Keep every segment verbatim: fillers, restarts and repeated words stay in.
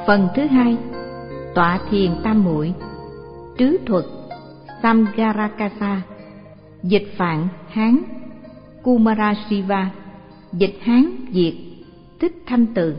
Phần thứ hai, tọa thiền tam muội. Trứ thuật Samgarakasa. Dịch Phạn Hán Kumarasiva. Dịch Hán Việt Thích Thanh Từ.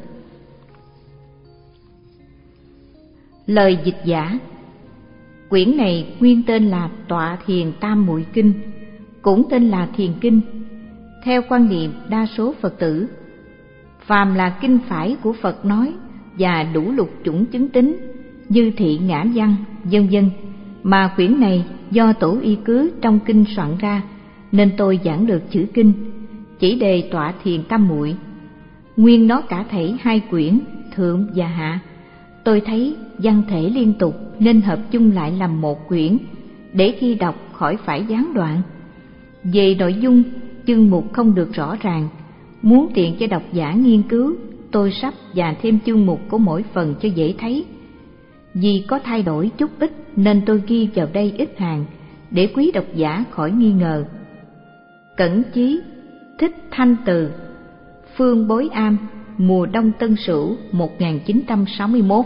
Lời dịch giả. Quyển này nguyên tên là Tọa Thiền Tam Muội Kinh, cũng tên là Thiền Kinh. Theo quan niệm đa số Phật tử, phàm là kinh phải của Phật nói và đủ lục chủng chứng tính như thị ngã văn, vân vân, mà quyển này do tổ y cứ trong kinh soạn ra, nên tôi giảng lược chữ kinh, chỉ đề Tọa Thiền Tam Muội. Nguyên nó cả thảy hai quyển thượng và hạ. Tôi thấy văn thể liên tục nên hợp chung lại làm một quyển, để khi đọc khỏi phải gián đoạn. Về nội dung, chương mục không được rõ ràng. Muốn tiện cho độc giả nghiên cứu, tôi sắp và thêm chương mục của mỗi phần cho dễ thấy. Vì có thay đổi chút ít nên tôi ghi vào đây ít hàng, để quý độc giả khỏi nghi ngờ. Cẩn Chí, Thích Thanh Từ, Phương Bối Am, mùa đông Tân Sửu một nghìn chín trăm sáu mươi mốt.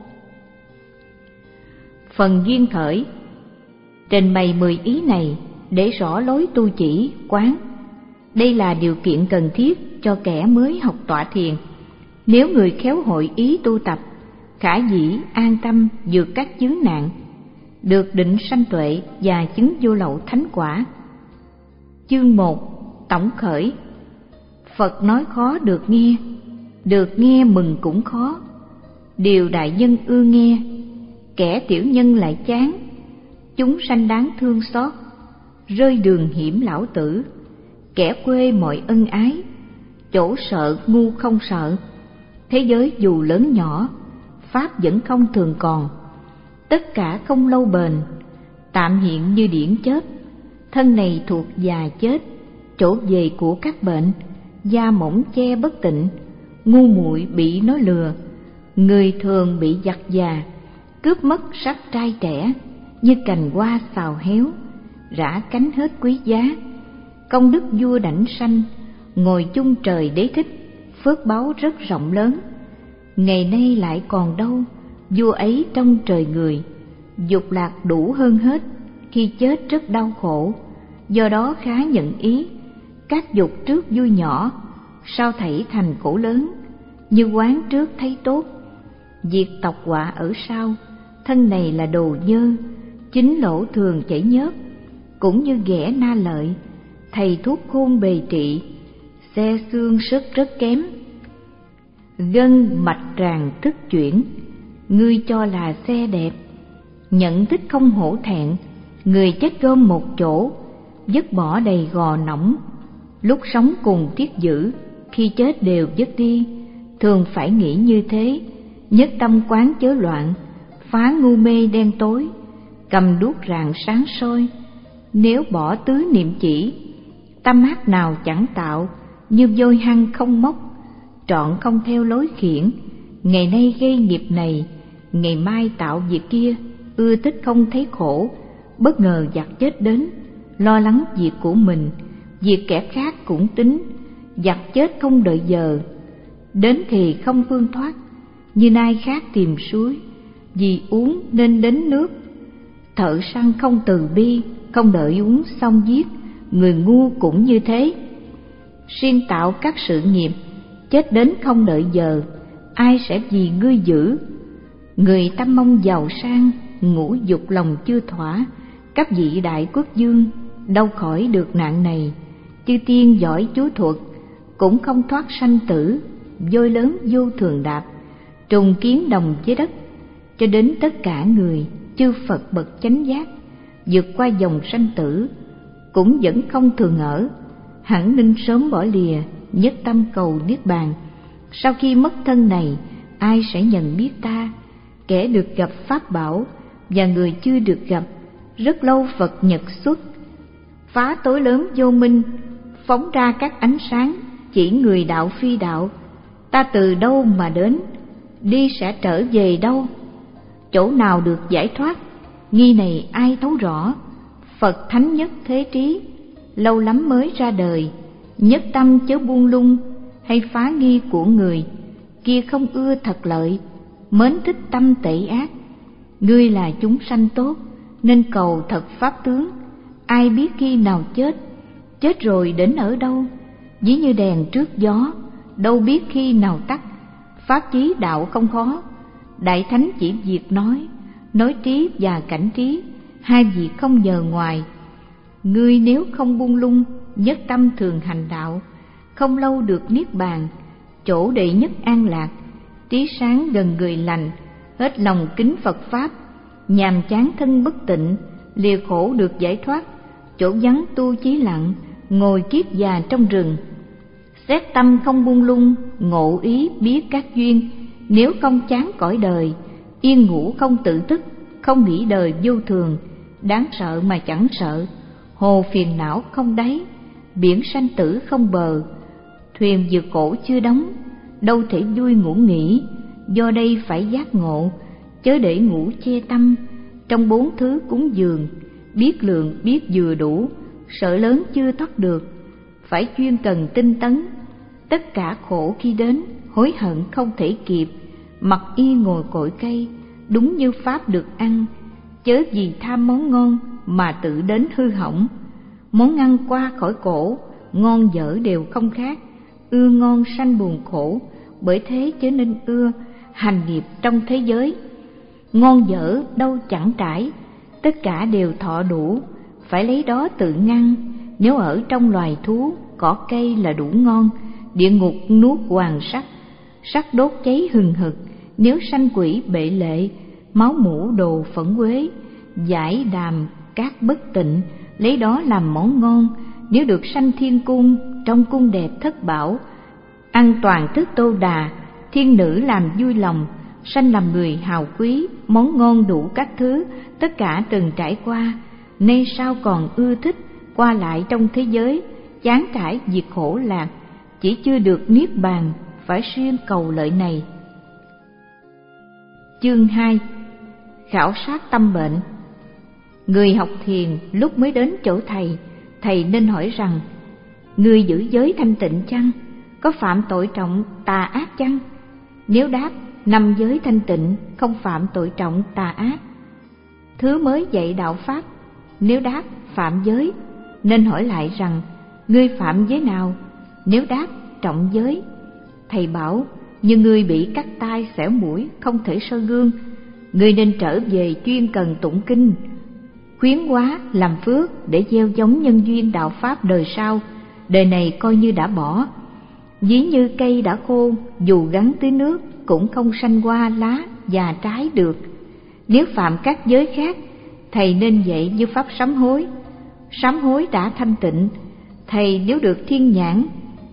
Phần duyên khởi. Trình bày mười ý này để rõ lối tu chỉ, quán. Đây là điều kiện cần thiết cho kẻ mới học tọa thiền. Nếu người khéo hội ý tu tập, khả dĩ an tâm vượt các chướng nạn, được định sanh tuệ và chứng vô lậu thánh quả. Chương một. Tổng khởi. Phật nói khó được nghe, được nghe mừng cũng khó. Điều đại nhân ưa nghe, kẻ tiểu nhân lại chán. Chúng sanh đáng thương xót, rơi đường hiểm lão tử. Kẻ quê mọi ân ái, chỗ sợ ngu không sợ. Thế giới dù lớn nhỏ, pháp vẫn không thường còn. Tất cả không lâu bền, tạm hiện như điển chớp. Thân này thuộc già chết, chỗ về của các bệnh. Da mỏng che bất tịnh, ngu muội bị nó lừa. Người thường bị giặc già, cướp mất sắc trai trẻ. Như cành hoa xào héo, rã cánh hết quý giá. Công đức vua đảnh sanh, ngồi chung trời đế thích. Phước báu rất rộng lớn, ngày nay lại còn đâu. Vua ấy trong trời người, dục lạc đủ hơn hết. Khi chết rất đau khổ, do đó khá nhận ý. Các dục trước vui nhỏ, sao thảy thành khổ lớn. Như quán trước thấy tốt, diệt tộc họa ở sau. Thân này là đồ dơ, chính lỗ thường chảy nhớp. Cũng như ghẻ na lợi, thầy thuốc khôn bề trị. Xe xương sức rất kém, gân mạch ràng thức chuyển. Ngươi cho là xe đẹp, nhận tích không hổ thẹn. Người chết gom một chỗ, vứt bỏ đầy gò nỏng. Lúc sống cùng tiếc giữ, khi chết đều vứt đi. Thường phải nghĩ như thế, nhất tâm quán chớ loạn. Phá ngu mê đen tối, cầm đuốc rạng sáng soi. Nếu bỏ tứ niệm chỉ, tâm ác nào chẳng tạo. Như vôi hăng không mốc, trọn không theo lối khiển. Ngày nay gây nghiệp này, ngày mai tạo việc kia. Ưa thích không thấy khổ, bất ngờ giặc chết đến. Lo lắng việc của mình, việc kẻ khác cũng tính. Giặc chết không đợi giờ, đến thì không phương thoát. Như nai khác tìm suối, vì uống nên đến nước. Thợ săn không từ bi, không đợi uống xong giết. Người ngu cũng như thế, siêng tạo các sự nghiệp. Chết đến không đợi giờ, ai sẽ vì ngươi giữ. Người tâm mong giàu sang, ngũ dục lòng chưa thỏa. Các vị đại quốc vương đâu khỏi được nạn này. Chư tiên giỏi chú thuật, cũng không thoát sanh tử. Vôi lớn vô thường đạp, trùng kiến đồng với đất. Cho đến tất cả người, chư Phật bậc chánh giác, vượt qua dòng sanh tử, cũng vẫn không thường ở. Hẳn nên sớm bỏ lìa, nhất tâm cầu niết bàn. Sau khi mất thân này, ai sẽ nhận biết ta? Kẻ được gặp pháp bảo và người chưa được gặp. Rất lâu Phật nhật xuất, phá tối lớn vô minh, phóng ra các ánh sáng, chỉ người đạo phi đạo. Ta từ đâu mà đến, đi sẽ trở về đâu? Chỗ nào được giải thoát, nghi này ai thấu rõ? Phật thánh nhất thế trí, lâu lắm mới ra đời. Nhất tâm chớ buông lung, hay phá nghi của người kia không ưa thật lợi. mến thích tâm tệ ác. Ngươi là chúng sanh tốt, nên cầu thật pháp tướng. Ai biết khi nào chết, chết rồi đến ở đâu? Ví như đèn trước gió, đâu biết khi nào tắt. Pháp chí đạo không khó, Đại Thánh chỉ việc nói. Nói trí và cảnh trí, hai việc không nhờ ngoài. Ngươi nếu không buông lung, nhất tâm thường hành đạo, không lâu được niết bàn, chỗ đệ nhất an lạc. Trí sáng gần người lành, hết lòng kính Phật Pháp. Nhàm chán thân bất tịnh, lìa khổ được giải thoát. Chỗ vắng tu chí lặng, ngồi kiết già trong rừng. Xét tâm không buông lung, ngộ ý biết các duyên. Nếu không chán cõi đời, yên ngủ không tự tức. Không nghĩ đời vô thường, đáng sợ mà chẳng sợ. Hồ phiền não không đáy, biển sanh tử không bờ. Thuyền vượt cổ chưa đóng, đâu thể vui ngủ nghỉ. Do đây phải giác ngộ, chớ để ngủ che tâm. Trong bốn thứ cúng dường, biết lượng biết vừa đủ. Sợ lớn chưa thoát được, phải chuyên cần tinh tấn. Tất cả khổ khi đến, hối hận không thể kịp. Mặc y ngồi cội cây, đúng như Pháp được ăn. Chớ vì tham món ngon mà tự đến hư hỏng. Món ăn qua khỏi cổ, ngon dở đều không khác. Ưa ngon sanh buồn khổ, bởi thế chớ nên ưa hành nghiệp trong thế giới. Ngon dở đâu chẳng trải, tất cả đều thọ đủ, phải lấy đó tự ngăn. Nếu ở trong loài thú, cỏ cây là đủ ngon. Địa ngục nuốt hoàng sắt, sắt đốt cháy hừng hực. Nếu sanh quỷ bệ lệ, máu mủ đồ phẫn quế. Giải đàm cát bất tịnh, lấy đó làm món ngon. Nếu được sanh thiên cung, trong cung đẹp thất bảo. Ăn toàn thức tô đà, thiên nữ làm vui lòng. Sanh làm người hào quý, món ngon đủ các thứ. Tất cả từng trải qua, nay sao còn ưa thích. Qua lại trong thế giới, chán trải việc khổ lạc. Chỉ chưa được niết bàn, phải siêng cầu lợi này. Chương hai. Khảo sát tâm bệnh. Người học thiền lúc mới đến chỗ thầy, thầy nên hỏi rằng: Ngươi giữ giới thanh tịnh chăng? Có phạm tội trọng tà ác chăng? Nếu đáp năm giới thanh tịnh, không phạm tội trọng tà ác. Thứ mới dạy đạo pháp. Nếu đáp phạm giới, nên hỏi lại rằng: Ngươi phạm giới nào? Nếu đáp trọng giới, thầy bảo: Như ngươi bị cắt tai xẻo mũi, không thể soi gương, ngươi nên trở về chuyên cần tụng kinh, khuyến hóa làm phước để gieo giống nhân duyên đạo pháp đời sau. Đời này coi như đã bỏ. Ví như cây đã khô, dù gắn tưới nước cũng không sanh hoa lá và trái được. Nếu phạm các giới khác, thầy nên dạy như pháp sám hối. Sám hối đã thanh tịnh, thầy nếu được thiên nhãn,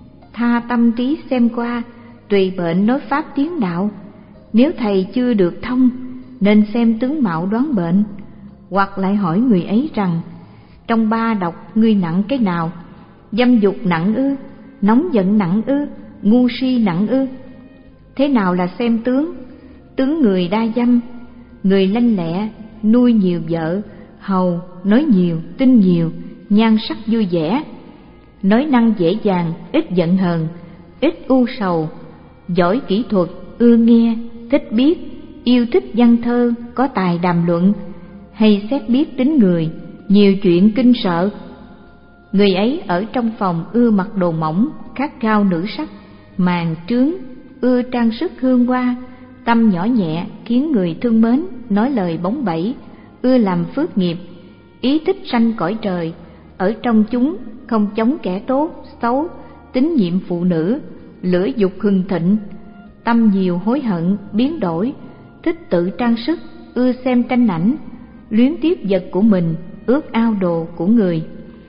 tha tâm trí xem qua, tùy bệnh nói pháp tiến đạo. Nếu thầy chưa được thông, nên xem tướng mạo đoán bệnh. Hoặc lại hỏi người ấy rằng: Trong ba độc ngươi nặng cái nào? Dâm dục nặng ư? Nóng giận nặng ư? Ngu si nặng ư? Thế nào là xem tướng? Tướng người đa dâm, người lanh lẹ, nuôi nhiều vợ, hầu, nói nhiều, tin nhiều, nhan sắc vui vẻ, nói năng dễ dàng, ít giận hờn, ít u sầu, giỏi kỹ thuật, ưa nghe, thích biết, yêu thích văn thơ, có tài đàm luận, hay xét biết tính người, nhiều chuyện kinh sợ. Người ấy ở trong phòng ưa mặc đồ mỏng, khát khao nữ sắc, màn trướng, ưa trang sức hương hoa, tâm nhỏ nhẹ khiến người thương mến, nói lời bóng bẩy, ưa làm phước nghiệp, ý thích sanh cõi trời. Ở trong chúng không chống kẻ tốt, xấu, tín nhiệm phụ nữ, lửa dục hừng thịnh, tâm nhiều hối hận, biến đổi, thích tự trang sức, ưa xem tranh ảnh, luyến tiếc vật của mình, ước ao đồ của người,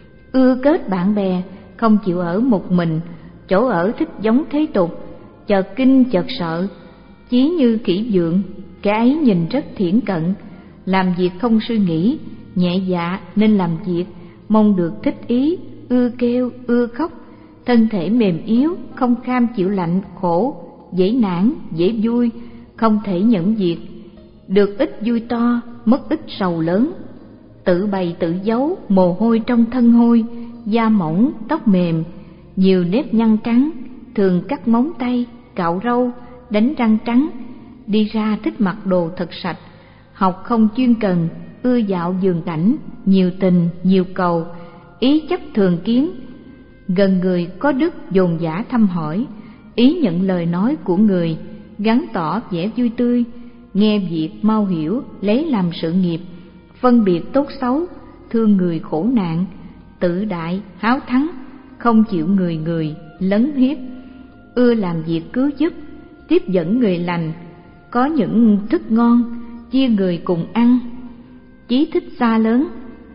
ưa kết bạn bè, không chịu ở một mình, chỗ ở thích giống thế tục, chợt kinh chợt sợ, chí như khỉ vượng, kẻ ấy nhìn rất thiển cận, làm việc không suy nghĩ, nhẹ dạ nên làm việc, mong được thích ý, ưa kêu, ưa khóc, thân thể mềm yếu, không kham chịu lạnh, khổ, dễ nản, dễ vui, không thể nhẫn việc, được ít vui to, mất ít sầu lớn, tự bày tự giấu, mồ hôi trong thân hôi, da mỏng, tóc mềm, nhiều nếp nhăn trắng, thường cắt móng tay, cạo râu, đánh răng trắng, đi ra thích mặc đồ thật sạch, học không chuyên cần, ưa dạo vườn cảnh, nhiều tình, nhiều cầu, ý chấp thường kiến. Gần người có đức dồn dã thăm hỏi, ý nhận lời nói của người, gắn tỏ vẻ vui tươi, nghe việc mau hiểu, lấy làm sự nghiệp, phân biệt tốt xấu, thương người khổ nạn, tự đại, háo thắng, không chịu người người, lấn hiếp, ưa làm việc cứu giúp, tiếp dẫn người lành, có những thức ngon, chia người cùng ăn, chí thích xa lớn.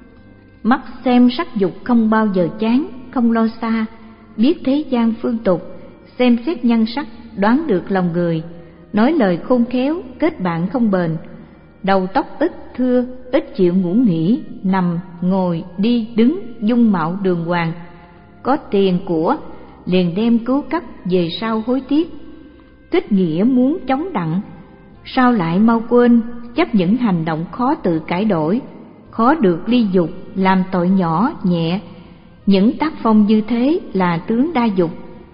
Mắt xem sắc dục không bao giờ chán, không lo xa, biết thế gian phương tục, xem xét nhan sắc, đoán được lòng người, nói lời khôn khéo, kết bạn không bền, đầu tóc ít thưa, ít chịu ngủ nghỉ, nằm, ngồi, đi, đứng, dung mạo đường hoàng, có tiền của, liền đem cứu cấp, về sau hối tiếc, kết nghĩa muốn chống đặng, sao lại mau quên, chấp những hành động khó tự cải đổi, khó được ly dục, làm tội nhỏ, nhẹ. Những tác phong như thế là tướng đa dục.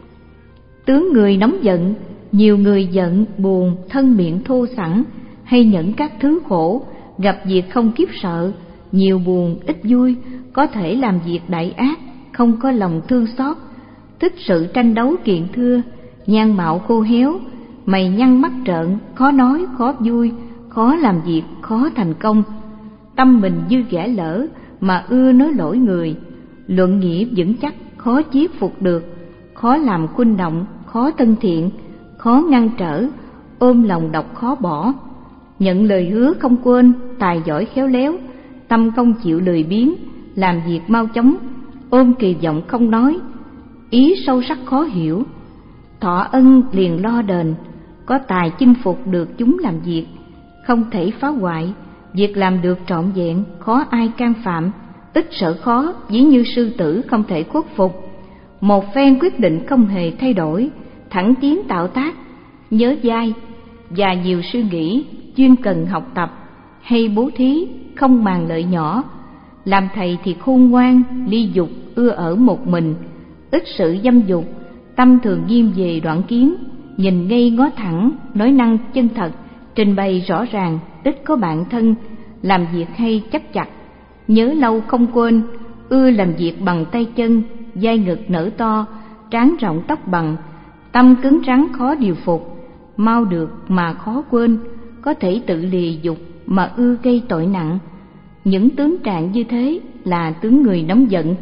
Tướng người nóng giận, nhiều người giận, buồn, thân miệng thô sẵn, hay nhận các thứ khổ, gặp việc không kiếp sợ, nhiều buồn, ít vui, có thể làm việc đại ác, không có lòng thương xót, thích sự tranh đấu kiện thưa, nhan mạo khô héo, mày nhăn mắt trợn, khó nói, khó vui, khó làm việc, khó thành công. Tâm mình dư ghẻ lỡ mà ưa nói lỗi người, luận nghĩa vững chắc, khó chiết phục được, khó làm khuynh động, khó thân thiện, khó ngăn trở, ôm lòng độc khó bỏ, nhận lời hứa không quên, tài giỏi khéo léo, tâm không chịu lười biếng, làm việc mau chóng, ôm kỳ vọng không nói, ý sâu sắc khó hiểu, thọ ân liền lo đền, có tài chinh phục được chúng làm việc, không thể phá hoại, việc làm được trọn vẹn, khó ai can phạm, ít sợ khó, ví như sư tử không thể khuất phục, một phen quyết định không hề thay đổi, thẳng tiến tạo tác, nhớ dai và nhiều suy nghĩ, chuyên cần học tập, hay bố thí, không màng lợi nhỏ, làm thầy thì khôn ngoan, ly dục, ưa ở một mình, ít sự dâm dục, tâm thường nghiêm về đoạn kiến, nhìn ngay ngó thẳng, nói năng chân thật, trình bày rõ ràng, ít có bạn thân, làm việc hay chấp chặt, nhớ lâu không quên, ưa làm việc bằng tay chân, vai ngực nở to, trán rộng tóc bằng, tâm cứng rắn khó điều phục, mau được mà khó quên, có thể tự lìa dục mà ưa gây tội nặng. Những tướng trạng như thế là tướng người nóng giận.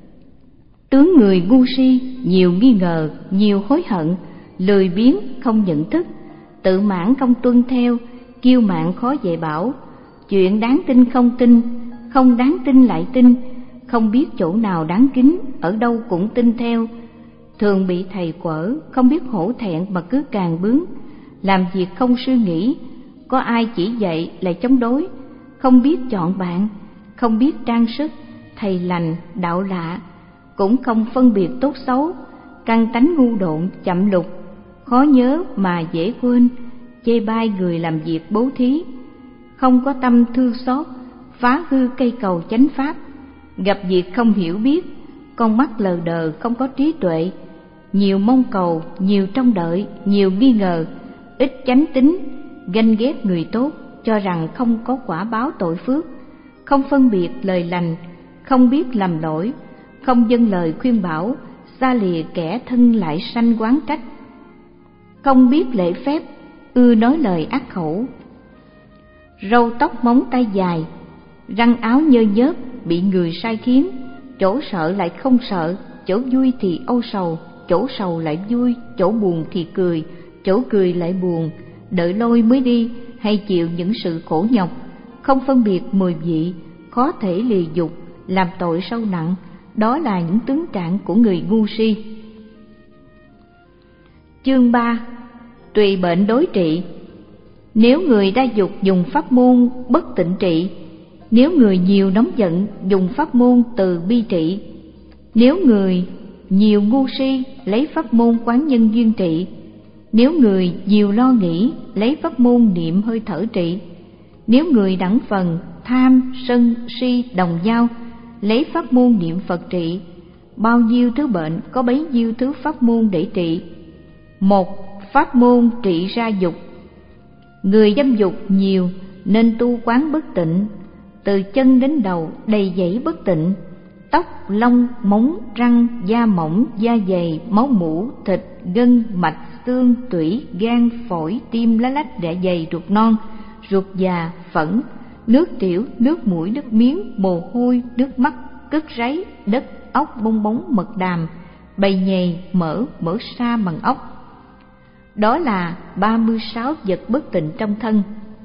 Tướng người ngu si, nhiều nghi ngờ, nhiều hối hận, lười biếng không nhận thức, tự mãn không tuân theo, kiêu mạn khó dạy bảo, chuyện đáng tin không tin, không đáng tin lại tin, không biết chỗ nào đáng kính, ở đâu cũng tin theo, thường bị thầy quở, không biết hổ thẹn mà cứ càng bướng, làm việc không suy nghĩ, có ai chỉ dạy lại chống đối, không biết chọn bạn, không biết trang sức, thầy lành, đạo lạ, cũng không phân biệt tốt xấu, căn tánh ngu độn, chậm lục, khó nhớ mà dễ quên, chê bai người làm việc bố thí, không có tâm thương xót, phá hư cây cầu chánh pháp, gặp việc không hiểu biết, con mắt lờ đờ không có trí tuệ, nhiều mong cầu, nhiều trông đợi, nhiều nghi ngờ, ít chánh tín, ganh ghét người tốt, cho rằng không có quả báo tội phước, không phân biệt lời lành, không biết lầm lỗi, không dâng lời khuyên bảo, xa lìa kẻ thân lại sanh oán trách, không biết lễ phép, ưa nói lời ác khẩu, râu tóc móng tay dài, răng áo nhơ nhớp, bị người sai khiến, chỗ sợ lại không sợ, chỗ vui thì âu sầu, chỗ sầu lại vui, chỗ buồn thì cười, chỗ cười lại buồn, đợi lôi mới đi, hay chịu những sự khổ nhọc, không phân biệt mười vị, khó thể lìa dục, làm tội sâu nặng. Đó là những tướng trạng của người ngu si. Chương ba. Tùy bệnh đối trị. Nếu người đa dục dùng pháp môn bất tịnh trị, nếu người nhiều nóng giận dùng pháp môn từ bi trị, nếu người nhiều ngu si lấy pháp môn quán nhân duyên trị, nếu người nhiều lo nghĩ lấy pháp môn niệm hơi thở trị, nếu người đẳng phần tham sân si đồng nhau lấy pháp môn niệm Phật trị, bao nhiêu thứ bệnh có bấy nhiêu thứ pháp môn để trị. Một pháp môn trị ra dục, Người dâm dục nhiều nên tu quán bất tịnh, từ chân đến đầu đầy dẫy bất tịnh, tóc, lông, móng, răng, da mỏng, da dày, máu mủ, thịt, gân, mạch, xương, tủy, gan, phổi, tim, lá lách, dạ dày, ruột non, ruột già, phẫn, nước tiểu, nước mũi, nước miếng, mồ hôi, nước mắt, cứt ráy, đất, ốc, bong bóng, mật đàm, bầy nhầy, mỡ, mỡ sa bằng ốc. Đó là ba mươi sáu vật bất tịnh trong thân.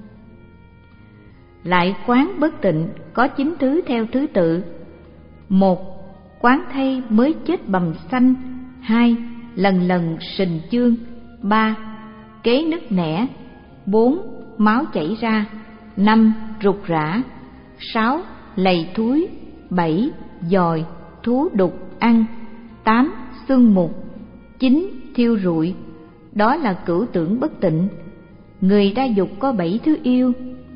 Lại quán bất tịnh có chín thứ theo thứ tự. Một, quán thay mới chết bầm xanh. Hai, lần lần sình chương. Ba, kế nứt nẻ. Bốn, máu chảy ra. Năm, rục rã. Sáu, lầy thúi. Bảy, dòi, thú đục ăn. Tám, xương mục. Chín, thiêu rụi. Đó là cửu tưởng bất tịnh. Người đa dục có bảy thứ yêu.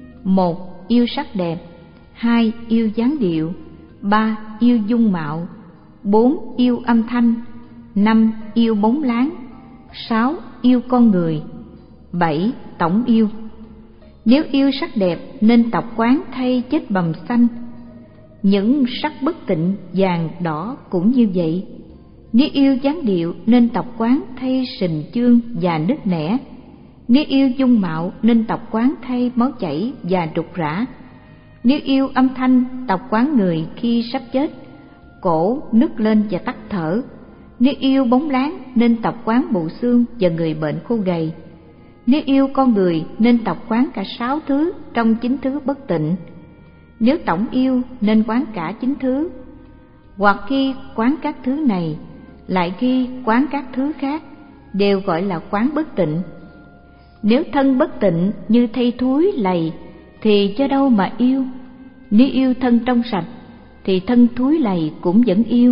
Một, yêu sắc đẹp. Hai, yêu dáng điệu. Ba, yêu dung mạo. Bốn, yêu âm thanh. Năm, yêu bóng láng. Sáu, yêu con người. Bảy, tổng yêu. Nếu yêu sắc đẹp nên tập quán thay chết bầm xanh. Những sắc bất tịnh vàng đỏ cũng như vậy. Nếu yêu dáng điệu nên tập quán thay sình chương và nứt nẻ. Nếu yêu dung mạo nên tập quán thay máu chảy và rục rã. Nếu yêu âm thanh, tập quán người khi sắp chết, cổ nứt lên và tắt thở. Nếu yêu bóng láng nên tập quán bộ xương và người bệnh khô gầy. Nếu yêu con người nên tập quán cả sáu thứ trong chín thứ bất tịnh. Nếu tổng yêu nên quán cả chín thứ. Hoặc khi quán các thứ này, lại khi quán các thứ khác, đều gọi là quán bất tịnh. Nếu thân bất tịnh như thây thúi lầy thì cho đâu mà yêu. Nếu yêu thân trong sạch thì thân thúi lầy cũng vẫn yêu.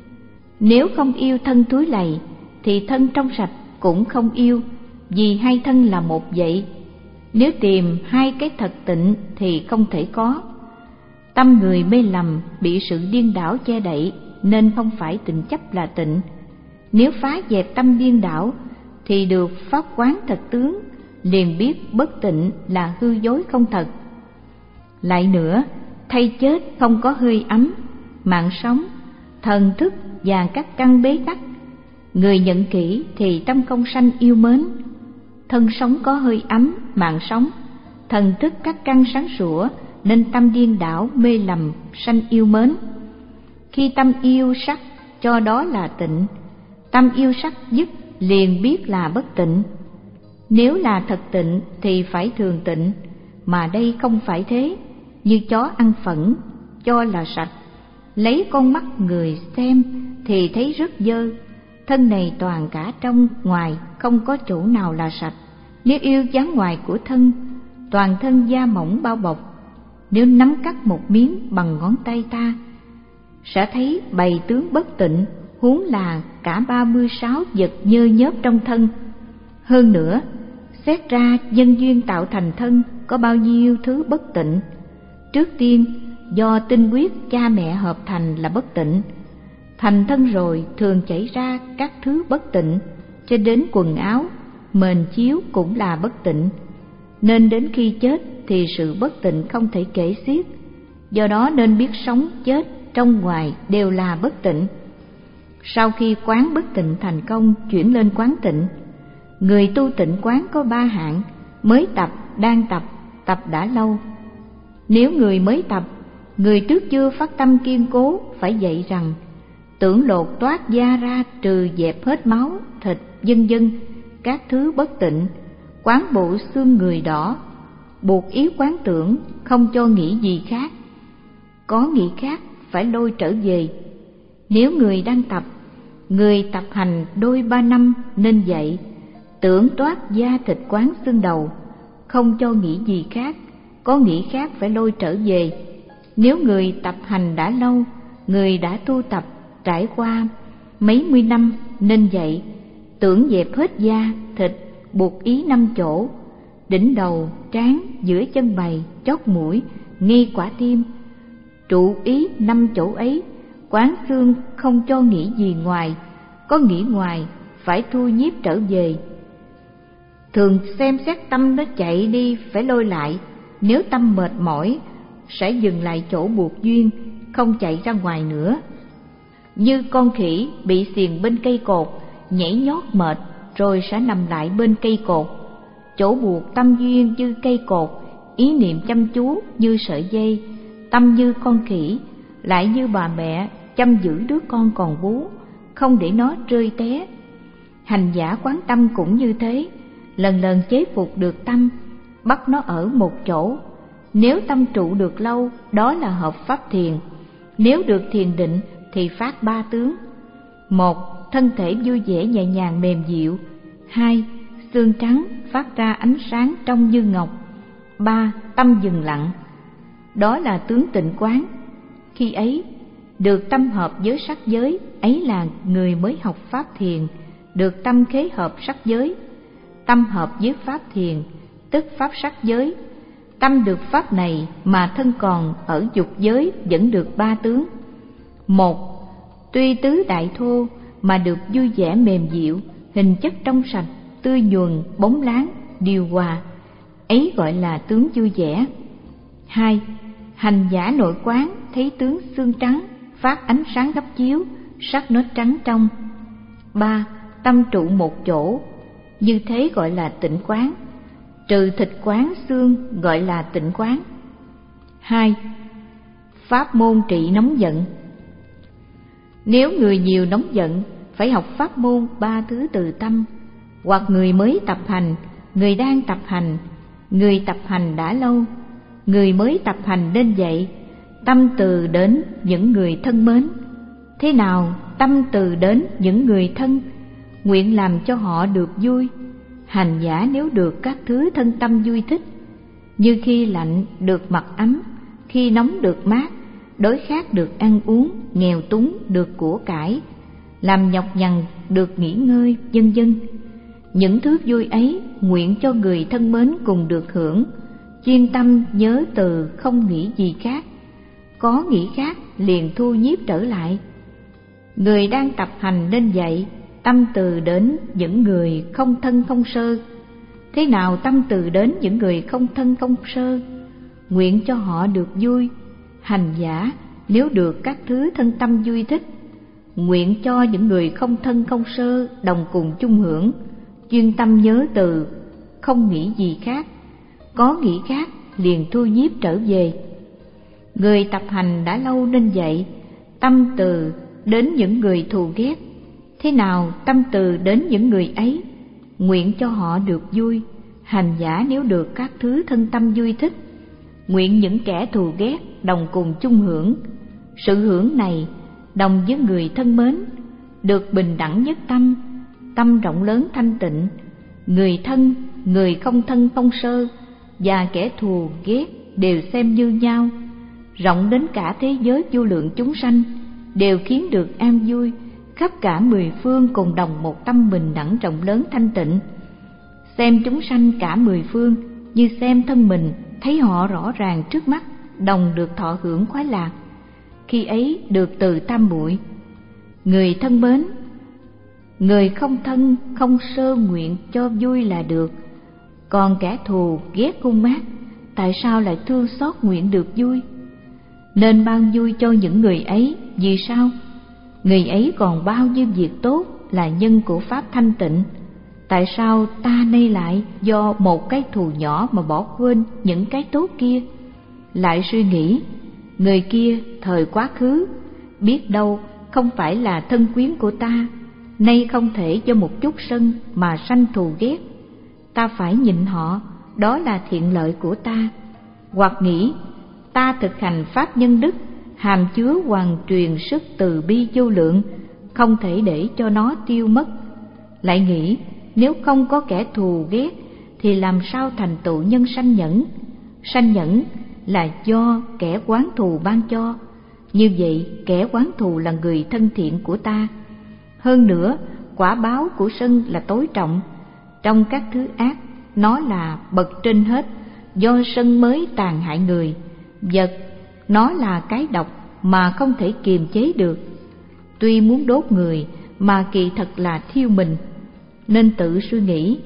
Nếu không yêu thân thúi lầy thì thân trong sạch cũng không yêu, vì hai thân là một vậy. Nếu tìm hai cái thật tịnh thì không thể có. Tâm người mê lầm, bị sự điên đảo che đậy nên không phải tịnh chấp là tịnh. Nếu phá dẹp tâm điên đảo thì được pháp quán thật tướng, liền biết bất tịnh là hư dối không thật. Lại nữa, thay chết không có hơi ấm, mạng sống, thần thức và các căn bế tắc. Người nhận kỹ thì tâm không sanh yêu mến. Thân sống có hơi ấm, mạng sống, thần thức các căn sáng sủa, nên tâm điên đảo mê lầm sanh yêu mến. Khi tâm yêu sắc cho đó là tịnh, tâm yêu sắc dứt liền biết là bất tịnh. Nếu là thật tịnh thì phải thường tịnh, mà đây không phải thế. Như chó ăn phẫn cho là sạch, lấy con mắt người xem thì thấy rất dơ. Thân này toàn cả trong ngoài, không có chỗ nào là sạch. Nếu yêu dáng ngoài của thân, toàn thân da mỏng bao bọc, nếu nắm cắt một miếng bằng ngón tay ta, sẽ thấy bày tướng bất tịnh, huống là cả ba mươi sáu vật nhơ nhớp trong thân. Hơn nữa, xét ra nhân duyên tạo thành thân có bao nhiêu thứ bất tịnh. Trước tiên, do tinh huyết cha mẹ hợp thành là bất tịnh. Thành thân rồi thường chảy ra các thứ bất tịnh, cho đến quần áo, mền chiếu cũng là bất tịnh. Nên đến khi chết thì sự bất tịnh không thể kể xiết. Do đó nên biết sống chết trong ngoài đều là bất tịnh. Sau khi quán bất tịnh thành công, chuyển lên quán tịnh. Người tu tịnh quán có ba hạng: mới tập, đang tập, tập đã lâu. Nếu người mới tập, người trước chưa phát tâm kiên cố, phải dạy rằng tưởng lột toát da ra, trừ dẹp hết máu, thịt, vân vân các thứ bất tịnh, quán bộ xương người đỏ, buộc yếu quán tưởng, không cho nghĩ gì khác. Có nghĩ khác phải lôi trở về. Nếu người đang tập, người tập hành đôi ba năm nên dạy tưởng toát da thịt quán xương đầu, không cho nghĩ gì khác. Có nghĩ khác phải lôi trở về. Nếu người tập hành đã lâu, người đã tu tập trải qua mấy mươi năm nên dạy tưởng dẹp hết da thịt, buộc ý năm chỗ: đỉnh đầu, trán, giữa chân bày, chót mũi, ngay quả tim, trụ ý năm chỗ ấy, quán xương không cho nghĩ gì ngoài. Có nghĩ ngoài phải thu nhiếp trở về. Thường xem xét tâm nó chạy đi phải lôi lại, nếu tâm mệt mỏi sẽ dừng lại chỗ buộc duyên, không chạy ra ngoài nữa. Như con khỉ bị xiềng bên cây cột, nhảy nhót mệt rồi sẽ nằm lại bên cây cột. Chỗ buộc tâm duyên như cây cột, ý niệm chăm chú như sợi dây, tâm như con khỉ, lại như bà mẹ chăm giữ đứa con còn bú, không để nó rơi té. Hành giả quán tâm cũng như thế, lần lần chế phục được tâm, bắt nó ở một chỗ. Nếu tâm trụ được lâu, đó là hợp pháp thiền. Nếu được thiền định thì phát ba tướng: một, thân thể vui vẻ nhẹ nhàng mềm dịu; hai, xương trắng phát ra ánh sáng trong như ngọc; ba, tâm dừng lặng. Đó là tướng tịnh quán. Khi ấy được tâm hợp với sắc giới, ấy là người mới học pháp thiền, được tâm khế hợp sắc giới. Tâm hợp với pháp thiền, tức pháp sắc giới. Tâm được pháp này mà thân còn ở dục giới vẫn được ba tướng. Một, tuy tứ đại thô mà được vui vẻ mềm dịu, hình chất trong sạch, tươi nhuần, bóng láng, điều hòa, ấy gọi là tướng vui vẻ. Hai, hành giả nội quán thấy tướng xương trắng phát ánh sáng đắp chiếu, sắc nó trắng trong. Ba, tâm trụ một chỗ, như thế gọi là tịnh quán. Trừ thịt quán xương gọi là tịnh quán. Hai, pháp môn trị nóng giận. Nếu người nhiều nóng giận, phải học pháp môn ba thứ từ tâm. Hoặc người mới tập hành, người đang tập hành, người tập hành đã lâu. Người mới tập hành nên dạy tâm từ đến những người thân mến. Thế nào tâm từ đến những người thân? Nguyện làm cho họ được vui. Hành giả nếu được các thứ thân tâm vui thích, như khi lạnh được mặc ấm, khi nóng được mát, đói khát được ăn uống, nghèo túng được của cải, làm nhọc nhằn được nghỉ ngơi, vân vân. Những thứ vui ấy nguyện cho người thân mến cùng được hưởng, chuyên tâm nhớ từ, không nghĩ gì khác. Có nghĩ khác liền thu nhiếp trở lại. Người đang tập hành nên dạy tâm từ đến những người không thân không sơ. Thế nào tâm từ đến những người không thân không sơ? Nguyện cho họ được vui. Hành giả nếu được các thứ thân tâm vui thích, nguyện cho những người không thân không sơ đồng cùng chung hưởng, chuyên tâm nhớ từ, không nghĩ gì khác. Có nghĩ khác liền thu nhiếp trở về. Người tập hành đã lâu nên dạy tâm từ đến những người thù ghét. Thế nào tâm từ đến những người ấy? Nguyện cho họ được vui. Hành giả nếu được các thứ thân tâm vui thích, nguyện những kẻ thù ghét đồng cùng chung hưởng. Sự hưởng này đồng với người thân mến, được bình đẳng nhất tâm, tâm rộng lớn thanh tịnh. Người thân, người không thân không sơ và kẻ thù ghét đều xem như nhau, rộng đến cả thế giới vô lượng chúng sanh, đều khiến được an vui. Khắp cả mười phương cùng đồng một tâm bình đẳng rộng lớn thanh tịnh. Xem chúng sanh cả mười phương như xem thân mình, thấy họ rõ ràng trước mắt, đồng được thọ hưởng khoái lạc. Khi ấy được từ tam muội. Người thân mến, người không thân không sơ nguyện cho vui là được. Còn kẻ thù ghét hung mát, tại sao lại thương xót nguyện được vui? Nên ban vui cho những người ấy. Vì sao? Người ấy còn bao nhiêu việc tốt là nhân của pháp thanh tịnh. Tại sao ta nay lại do một cái thù nhỏ mà bỏ quên những cái tốt kia? Lại suy nghĩ, người kia thời quá khứ biết đâu không phải là thân quyến của ta, nay không thể do một chút sân mà sanh thù ghét. Ta phải nhịn họ, đó là thiện lợi của ta. Hoặc nghĩ, ta thực hành pháp nhân đức, hàm chứa hoàn truyền sức từ bi vô lượng, không thể để cho nó tiêu mất. Lại nghĩ, nếu không có kẻ thù ghét thì làm sao thành tựu nhân sanh nhẫn? Sanh nhẫn là do kẻ oán thù ban cho. Như vậy kẻ oán thù là người thân thiện của ta. Hơn nữa, quả báo của sân là tối trọng. Trong các thứ ác, nó là bậc trên hết, do sân mới tàn hại người. Vật, nó là cái độc mà không thể kiềm chế được. Tuy muốn đốt người mà kỳ thật là thiêu mình. Nên tự suy nghĩ,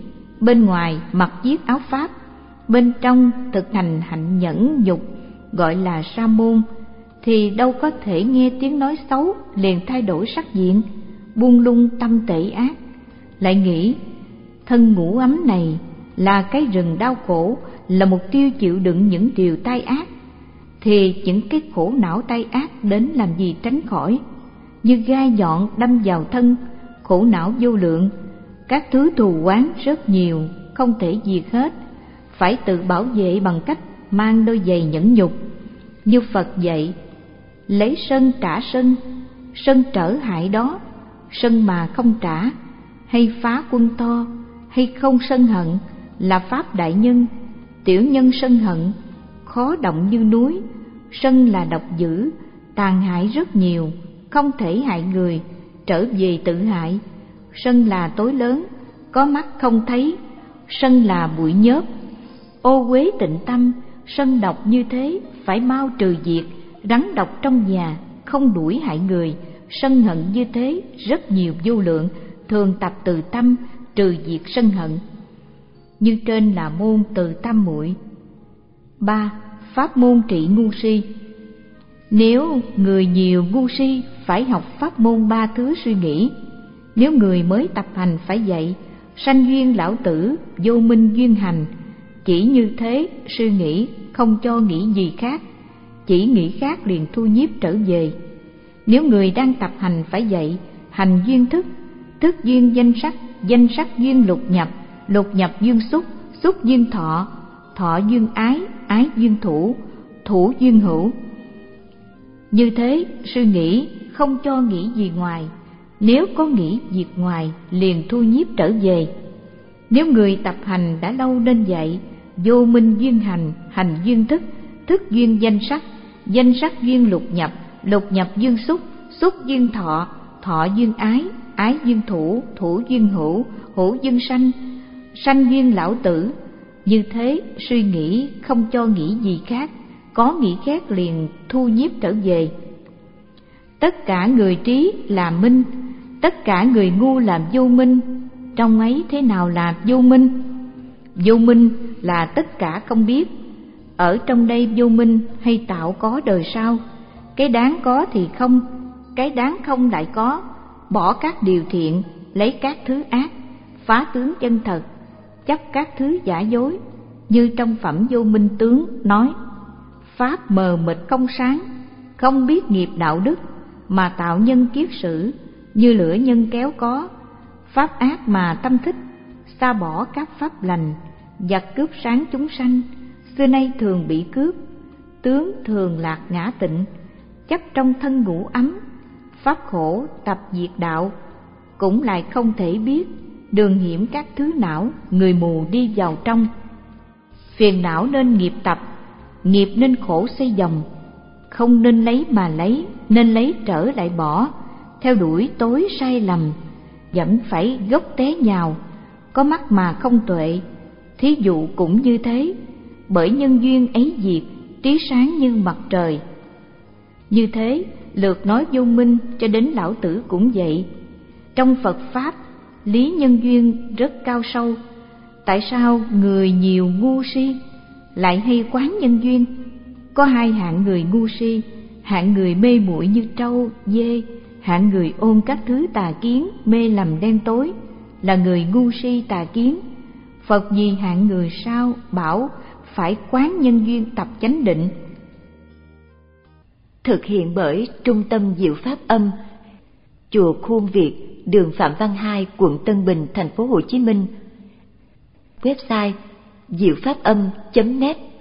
bên ngoài mặc chiếc áo pháp, bên trong thực hành hạnh nhẫn nhục gọi là sa môn, thì đâu có thể nghe tiếng nói xấu liền thay đổi sắc diện, buông lung tâm tệ ác, lại nghĩ thân ngũ ấm này là cái rừng đau khổ, là mục tiêu chịu đựng những điều tai ác, thì những cái khổ não tai ác đến làm gì tránh khỏi, như gai nhọn đâm vào thân, khổ não vô lượng, các thứ thù oán rất nhiều, không thể diệt hết, phải tự bảo vệ bằng cách mang đôi giày nhẫn nhục. Như Phật dạy, lấy sân trả sân, sân trở hại đó, sân mà không trả, hay phá quân to, hay không sân hận, là pháp đại nhân. Tiểu nhân sân hận, khó động như núi, sân là độc dữ, tàn hại rất nhiều, không thể hại người, trở về tự hại. Sân là tối lớn, có mắt không thấy, sân là bụi nhớp, ô uế tịnh tâm. Sân độc như thế phải mau trừ diệt, rắn độc trong nhà không đuổi hại người. Sân hận như thế rất nhiều vô lượng, thường tập từ tâm trừ diệt sân hận. Như trên là môn từ tam muội. Ba. Pháp môn trị ngu si. Nếu người nhiều ngu si phải học pháp môn ba thứ suy nghĩ. Nếu người mới tập hành phải dạy sanh duyên lão tử, vô minh duyên hành. Chỉ như thế suy nghĩ, không cho nghĩ gì khác, chỉ nghĩ khác liền thu nhiếp trở về. Nếu người đang tập hành phải dạy hành duyên thức, thức duyên danh sắc, danh sắc duyên lục nhập, lục nhập duyên xúc, xúc duyên thọ, thọ duyên ái, ái duyên thủ, thủ duyên hữu. Như thế suy nghĩ, không cho nghĩ gì ngoài, nếu có nghĩ việc ngoài liền thu nhiếp trở về. Nếu người tập hành đã lâu nên dạy vô minh duyên hành, hành duyên thức, thức duyên danh sắc, danh sắc duyên lục nhập, lục nhập duyên xúc, xúc duyên thọ, thọ duyên ái, ái duyên thủ, thủ duyên hữu, hữu duyên sanh, sanh duyên lão tử. Như thế suy nghĩ, không cho nghĩ gì khác, có nghĩ khác liền thu nhiếp trở về. Tất cả người trí là minh, tất cả người ngu làm vô minh. Trong ấy thế nào là vô minh? Vô minh là tất cả không biết. Ở trong đây vô minh hay tạo có đời sau. Cái đáng có thì không, cái đáng không lại có. Bỏ các điều thiện, lấy các thứ ác, phá tướng chân thật, chấp các thứ giả dối. Như trong phẩm Vô Minh Tướng nói: pháp mờ mịt không sáng, không biết nghiệp đạo đức, mà tạo nhân kiết sử, như lửa nhân kéo có. Pháp ác mà tâm thích, xa bỏ các pháp lành, giặc cướp sáng chúng sanh, xưa nay thường bị cướp, tướng thường lạc ngã tịnh, chấp trong thân ngũ ấm. Pháp khổ tập diệt đạo, cũng lại không thể biết, đường hiểm các thứ não, người mù đi vào trong. Phiền não nên nghiệp tập, nghiệp nên khổ xây dòng, không nên lấy mà lấy, nên lấy trở lại bỏ, theo đuổi tối sai lầm, vẫn phải gốc té nhào, có mắt mà không tuệ. Thí dụ cũng như thế, bởi nhân duyên ấy diệt, trí sáng như mặt trời. Như thế, lượt nói vô minh cho đến lão tử cũng vậy. Trong Phật Pháp, lý nhân duyên rất cao sâu. Tại sao người nhiều ngu si lại hay quán nhân duyên? Có hai hạng người ngu si: hạng người mê muội như trâu, dê; hạng người ôm các thứ tà kiến, mê lầm đen tối, là người ngu si tà kiến. Phật vì hạng người sau bảo phải quán nhân duyên, tập chánh định. Thực hiện bởi Trung tâm Diệu Pháp Âm, Chùa Khuôn Việt, đường Phạm Văn Hai, quận Tân Bình, thành phố Hồ Chí Minh. Website diệu pháp âm chấm net.